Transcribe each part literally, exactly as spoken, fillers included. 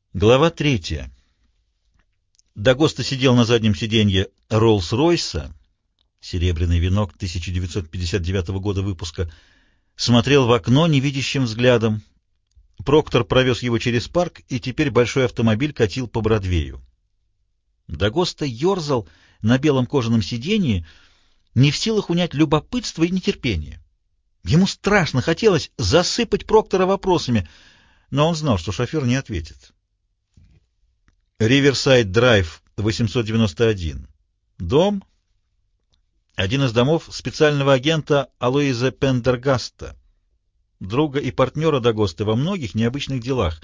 Глава третья. Дагоста сидел на заднем сиденье Роллс-Ройса, серебряный венок тысяча девятьсот пятьдесят девятого года выпуска, смотрел в окно невидящим взглядом. Проктор провез его через парк, и теперь большой автомобиль катил по Бродвею. Дагоста ерзал на белом кожаном сиденье, не в силах унять любопытство и нетерпение. Ему страшно хотелось засыпать Проктора вопросами, но он знал, что шофер не ответит. Риверсайд-драйв, восемьсот девяносто один. Дом. Один из домов специального агента Алоиза Пендергаста, друга и партнера Дагосты во многих необычных делах.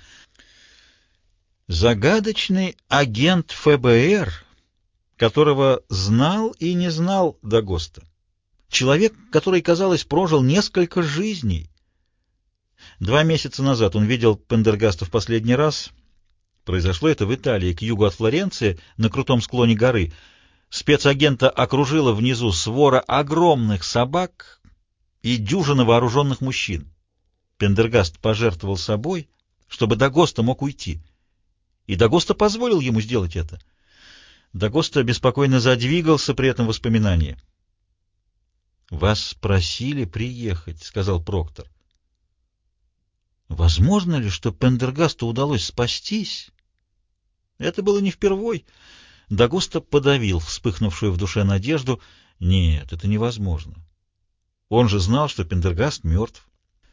Загадочный агент эф бэ эр, которого знал и не знал Дагоста. Человек, который, казалось, прожил несколько жизней. Два месяца назад он видел Пендергаста в последний раз. Произошло это в Италии, к югу от Флоренции, на крутом склоне горы. Спецагента окружила внизу свора огромных собак и дюжина вооруженных мужчин. Пендергаст пожертвовал собой, чтобы Дагоста мог уйти. И Дагоста позволил ему сделать это. Дагоста беспокойно задвигался при этом воспоминании. «Вас просили приехать», — сказал Проктор. «Возможно ли, что Пендергасту удалось спастись?» Это было не впервой. Дагоста подавил вспыхнувшую в душе надежду. Нет, это невозможно. Он же знал, что Пендергаст мертв.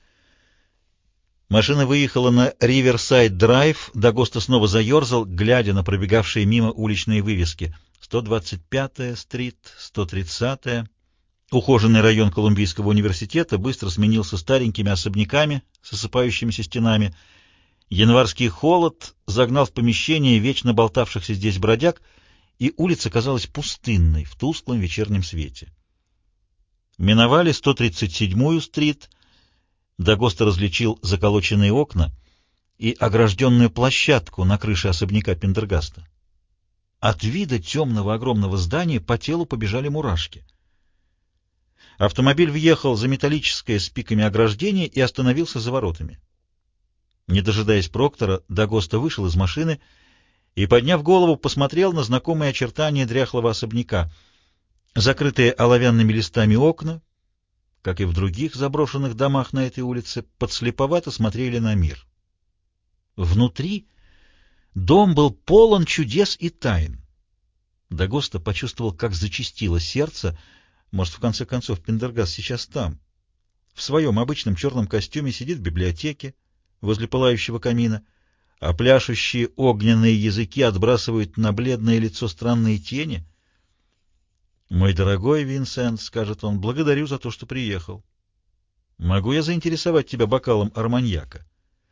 Машина выехала на Риверсайд-драйв. Дагоста снова заерзал, глядя на пробегавшие мимо уличные вывески. сто двадцать пятая стрит, сто тридцатая. Ухоженный район Колумбийского университета быстро сменился старенькими особняками с осыпающимися стенами. Январский холод загнал в помещение вечно болтавшихся здесь бродяг, и улица казалась пустынной в тусклом вечернем свете. Миновали сто тридцать седьмую стрит. Дагоста различил заколоченные окна и огражденную площадку на крыше особняка Пендергаста. От вида темного огромного здания по телу побежали мурашки. Автомобиль въехал за металлическое с пиками ограждение и остановился за воротами. Не дожидаясь Проктора, Дагоста вышел из машины и, подняв голову, посмотрел на знакомые очертания дряхлого особняка. Закрытые оловянными листами окна, как и в других заброшенных домах на этой улице, подслеповато смотрели на мир. Внутри дом был полон чудес и тайн. Дагоста почувствовал, как зачастило сердце. Может, в конце концов, Пендергаст сейчас там, в своем обычном черном костюме, сидит в библиотеке, возле пылающего камина, а пляшущие огненные языки отбрасывают на бледное лицо странные тени. «Мой дорогой Винсент», — скажет он, — «благодарю за то, что приехал. Могу я заинтересовать тебя бокалом арманьяка?»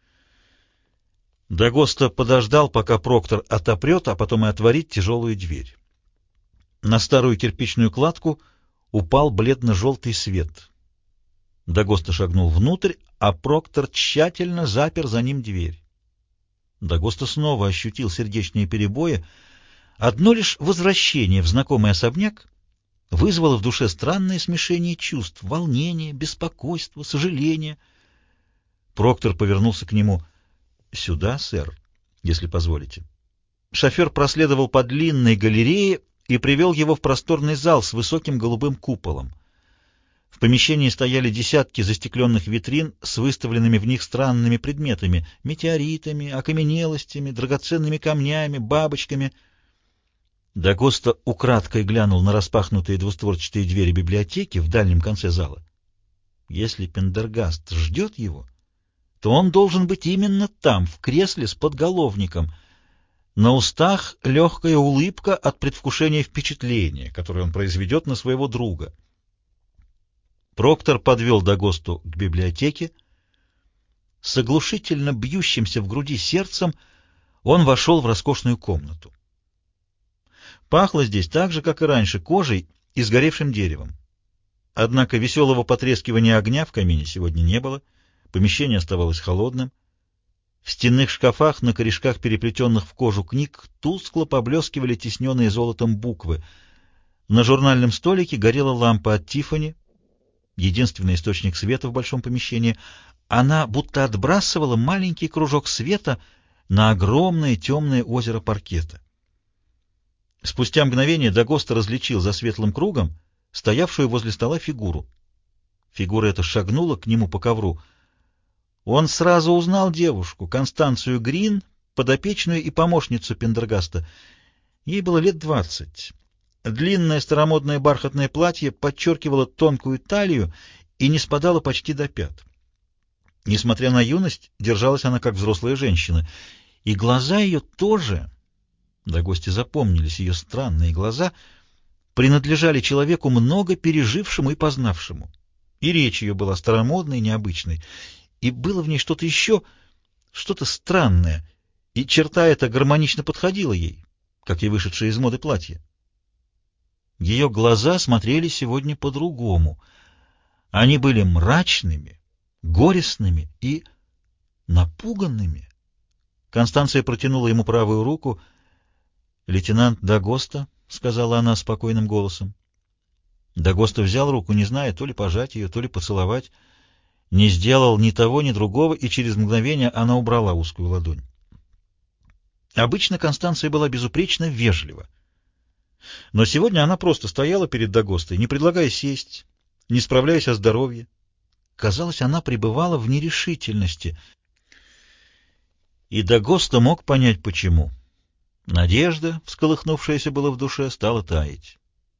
Дагоста подождал, пока Проктор отопрет, а потом и отворит тяжелую дверь. На старую кирпичную кладку упал бледно-желтый свет. Дагоста шагнул внутрь, а Проктор тщательно запер за ним дверь. Дагоста снова ощутил сердечные перебои. Одно лишь возвращение в знакомый особняк вызвало в душе странное смешение чувств: волнение, беспокойство, сожаление. Проктор повернулся к нему. «Сюда, сэр, если позволите». Шофер проследовал по длинной галерее и привел его в просторный зал с высоким голубым куполом. В помещении стояли десятки застекленных витрин с выставленными в них странными предметами — метеоритами, окаменелостями, драгоценными камнями, бабочками. Дагоста украдкой глянул на распахнутые двустворчатые двери библиотеки в дальнем конце зала. Если Пендергаст ждет его, то он должен быть именно там, в кресле с подголовником. На устах легкая улыбка от предвкушения впечатления, которое он произведет на своего друга. Проктор подвел Дагосту к библиотеке. С оглушительно бьющимся в груди сердцем он вошел в роскошную комнату. Пахло здесь так же, как и раньше, кожей и сгоревшим деревом. Однако веселого потрескивания огня в камине сегодня не было, помещение оставалось холодным. В стенных шкафах на корешках переплетенных в кожу книг тускло поблескивали тисненные золотом буквы. На журнальном столике горела лампа от Тиффани, единственный источник света в большом помещении. Она будто отбрасывала маленький кружок света на огромное темное озеро паркета. Спустя мгновение Дагоста различил за светлым кругом стоявшую возле стола фигуру. Фигура эта шагнула к нему по ковру. Он сразу узнал девушку, Констанцию Грин, подопечную и помощницу Пендергаста. Ей было лет двадцать. Длинное старомодное бархатное платье подчеркивало тонкую талию и не спадало почти до пят. Несмотря на юность, держалась она как взрослая женщина. И глаза ее тоже, да гости запомнились ее странные глаза, принадлежали человеку, много пережившему и познавшему. И речь ее была старомодной, необычной, и было в ней что-то еще, что-то странное, и черта эта гармонично подходила ей, как и вышедшее из моды платье. Ее глаза смотрели сегодня по-другому. Они были мрачными, горестными и напуганными. Констанция протянула ему правую руку. «Лейтенант Дагоста», — сказала она спокойным голосом. Дагоста взял руку, не зная, то ли пожать ее, то ли поцеловать. Не сделал ни того, ни другого, и через мгновение она убрала узкую ладонь. Обычно Констанция была безупречно вежлива. Но сегодня она просто стояла перед Дагостой, не предлагая сесть, не справляясь о здоровье. Казалось, она пребывала в нерешительности. И Дагоста мог понять, почему. Надежда, всколыхнувшаяся было в душе, стала таять.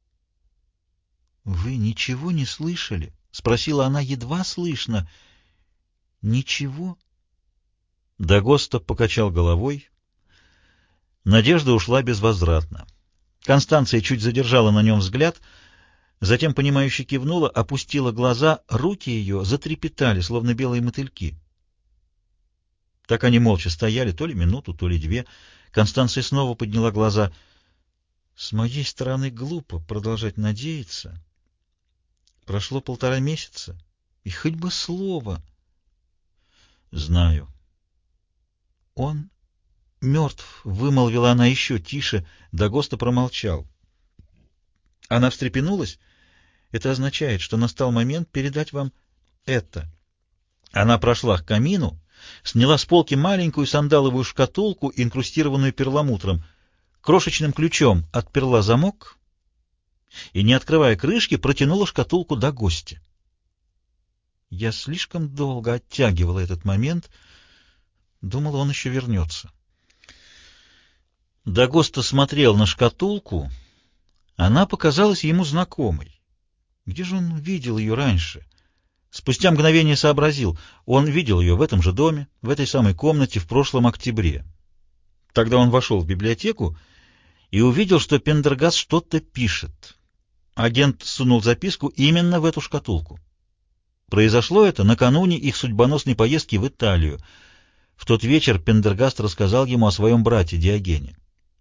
— Вы ничего не слышали? — спросила она едва слышно. — Ничего? Дагоста покачал головой. Надежда ушла безвозвратно. Констанция чуть задержала на нем взгляд, затем, понимающе кивнула, опустила глаза, руки ее затрепетали, словно белые мотыльки. Так они молча стояли, то ли минуту, то ли две. Констанция снова подняла глаза. — С моей стороны глупо продолжать надеяться. Прошло полтора месяца, и хоть бы слово. — Знаю. — Он мертв, — вымолвила она еще тише. Дагоста промолчал. Она встрепенулась. — Это означает, что настал момент передать вам это. Она прошла к камину, сняла с полки маленькую сандаловую шкатулку, инкрустированную перламутром, крошечным ключом отперла замок и, не открывая крышки, протянула шкатулку Дагосте. Я слишком долго оттягивала этот момент, думала, он еще вернется. Дагоста смотрел на шкатулку, она показалась ему знакомой. Где же он видел ее раньше? Спустя мгновение сообразил, он видел ее в этом же доме, в этой самой комнате в прошлом октябре. Тогда он вошел в библиотеку и увидел, что Пендергаст что-то пишет. Агент сунул записку именно в эту шкатулку. Произошло это накануне их судьбоносной поездки в Италию. В тот вечер Пендергаст рассказал ему о своем брате Диогене.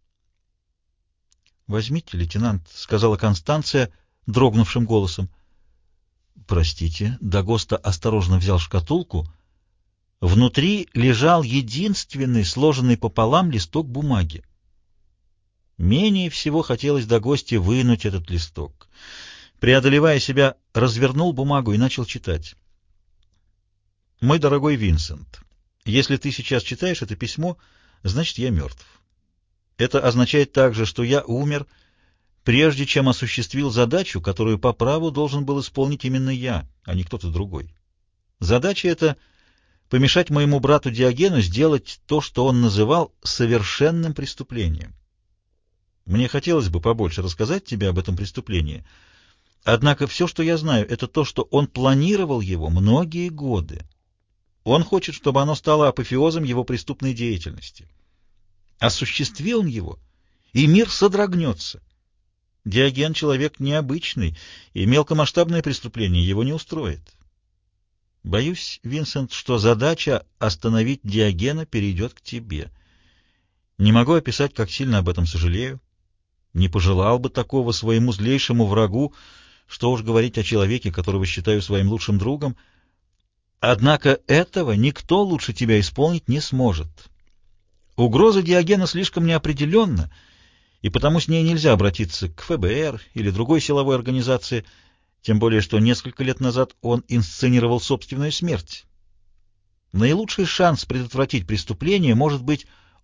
«Возьмите, лейтенант», — сказала Констанция дрогнувшим голосом. «Простите». Дагоста осторожно взял шкатулку. Внутри лежал единственный сложенный пополам листок бумаги. Менее всего хотелось Дагосте вынуть этот листок. Преодолевая себя, развернул бумагу и начал читать. «Мой дорогой Винсент, если ты сейчас читаешь это письмо, значит, я мертв. Это означает также, что я умер, прежде чем осуществил задачу, которую по праву должен был исполнить именно я, а не кто-то другой. Задача эта — помешать моему брату Диогену сделать то, что он называл совершенным преступлением. Мне хотелось бы побольше рассказать тебе об этом преступлении, однако все, что я знаю, это то, что он планировал его многие годы. Он хочет, чтобы оно стало апофеозом его преступной деятельности. Осуществил он его, и мир содрогнется. Диоген — человек необычный, и мелкомасштабное преступление его не устроит. Боюсь, Винсент, что задача остановить Диогена перейдет к тебе. Не могу описать, как сильно об этом сожалею. Не пожелал бы такого своему злейшему врагу, что уж говорить о человеке, которого считаю своим лучшим другом. Однако этого никто лучше тебя исполнить не сможет. Угроза Диогена слишком неопределенна, и потому с ней нельзя обратиться к эф бэ эр или другой силовой организации, тем более что несколько лет назад он инсценировал собственную смерть. Наилучший шанс предотвратить преступление может быть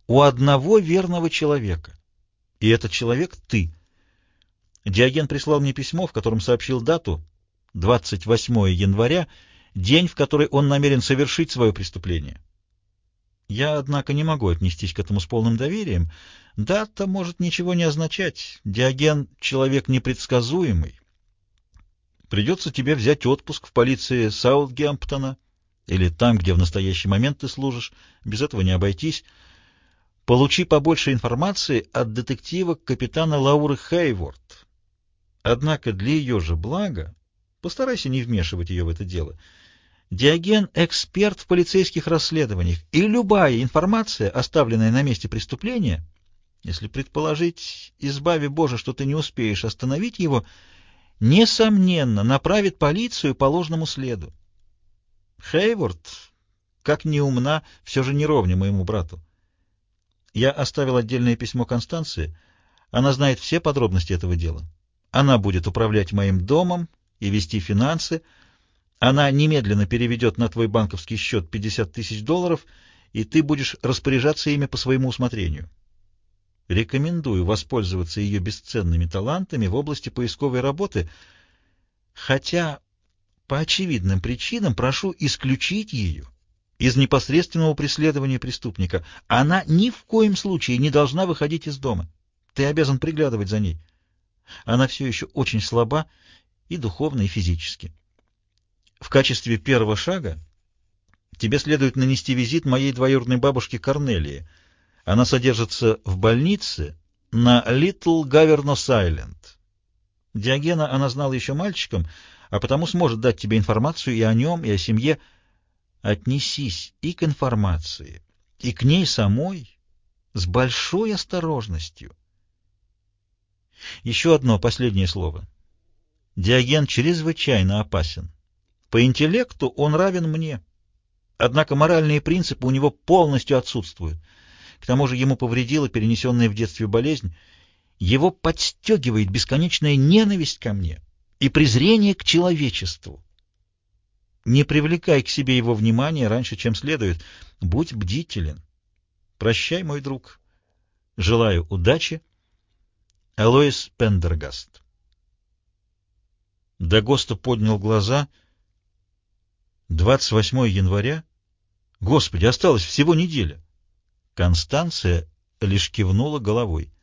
у одного верного человека. И этот человек — ты. Диоген прислал мне письмо, в котором сообщил дату — двадцать восьмое января, день, в который он намерен совершить свое преступление. Я, однако, не могу отнестись к этому с полным доверием. Дата может ничего не означать. Диоген — человек непредсказуемый. Придется тебе взять отпуск в полиции Саутгемптона или там, где в настоящий момент ты служишь. Без этого не обойтись. Получи побольше информации от детектива капитана Лауры Хейворд. Однако для ее же блага постарайся не вмешивать ее в это дело. Диоген — эксперт в полицейских расследованиях, и любая информация, оставленная на месте преступления, если предположить, избави Боже, что ты не успеешь остановить его, несомненно, направит полицию по ложному следу. Хейворд, как ни умна, все же не ровня моему брату. Я оставил отдельное письмо Констанции. Она знает все подробности этого дела. Она будет управлять моим домом и вести финансы. Она немедленно переведет на твой банковский счет пятьдесят тысяч долларов, и ты будешь распоряжаться ими по своему усмотрению. Рекомендую воспользоваться ее бесценными талантами в области поисковой работы, хотя по очевидным причинам прошу исключить ее из непосредственного преследования преступника. Она ни в коем случае не должна выходить из дома. Ты обязан приглядывать за ней. Она все еще очень слаба и духовно, и физически. В качестве первого шага тебе следует нанести визит моей двоюродной бабушке Корнелии. Она содержится в больнице на Литл Гавернос-Айленд. Диогена она знала еще мальчиком, а потому сможет дать тебе информацию и о нем, и о семье. Отнесись и к информации, и к ней самой с большой осторожностью. Еще одно последнее слово. Диоген чрезвычайно опасен. По интеллекту он равен мне, однако моральные принципы у него полностью отсутствуют. К тому же ему повредила перенесенная в детстве болезнь. Его подстегивает бесконечная ненависть ко мне и презрение к человечеству. Не привлекай к себе его внимания раньше, чем следует. Будь бдителен. Прощай, мой друг. Желаю удачи. Алоис Пендергаст. Дагоста поднял глаза. двадцать восьмое января? Господи, осталась всего неделя. Констанция лишь кивнула головой.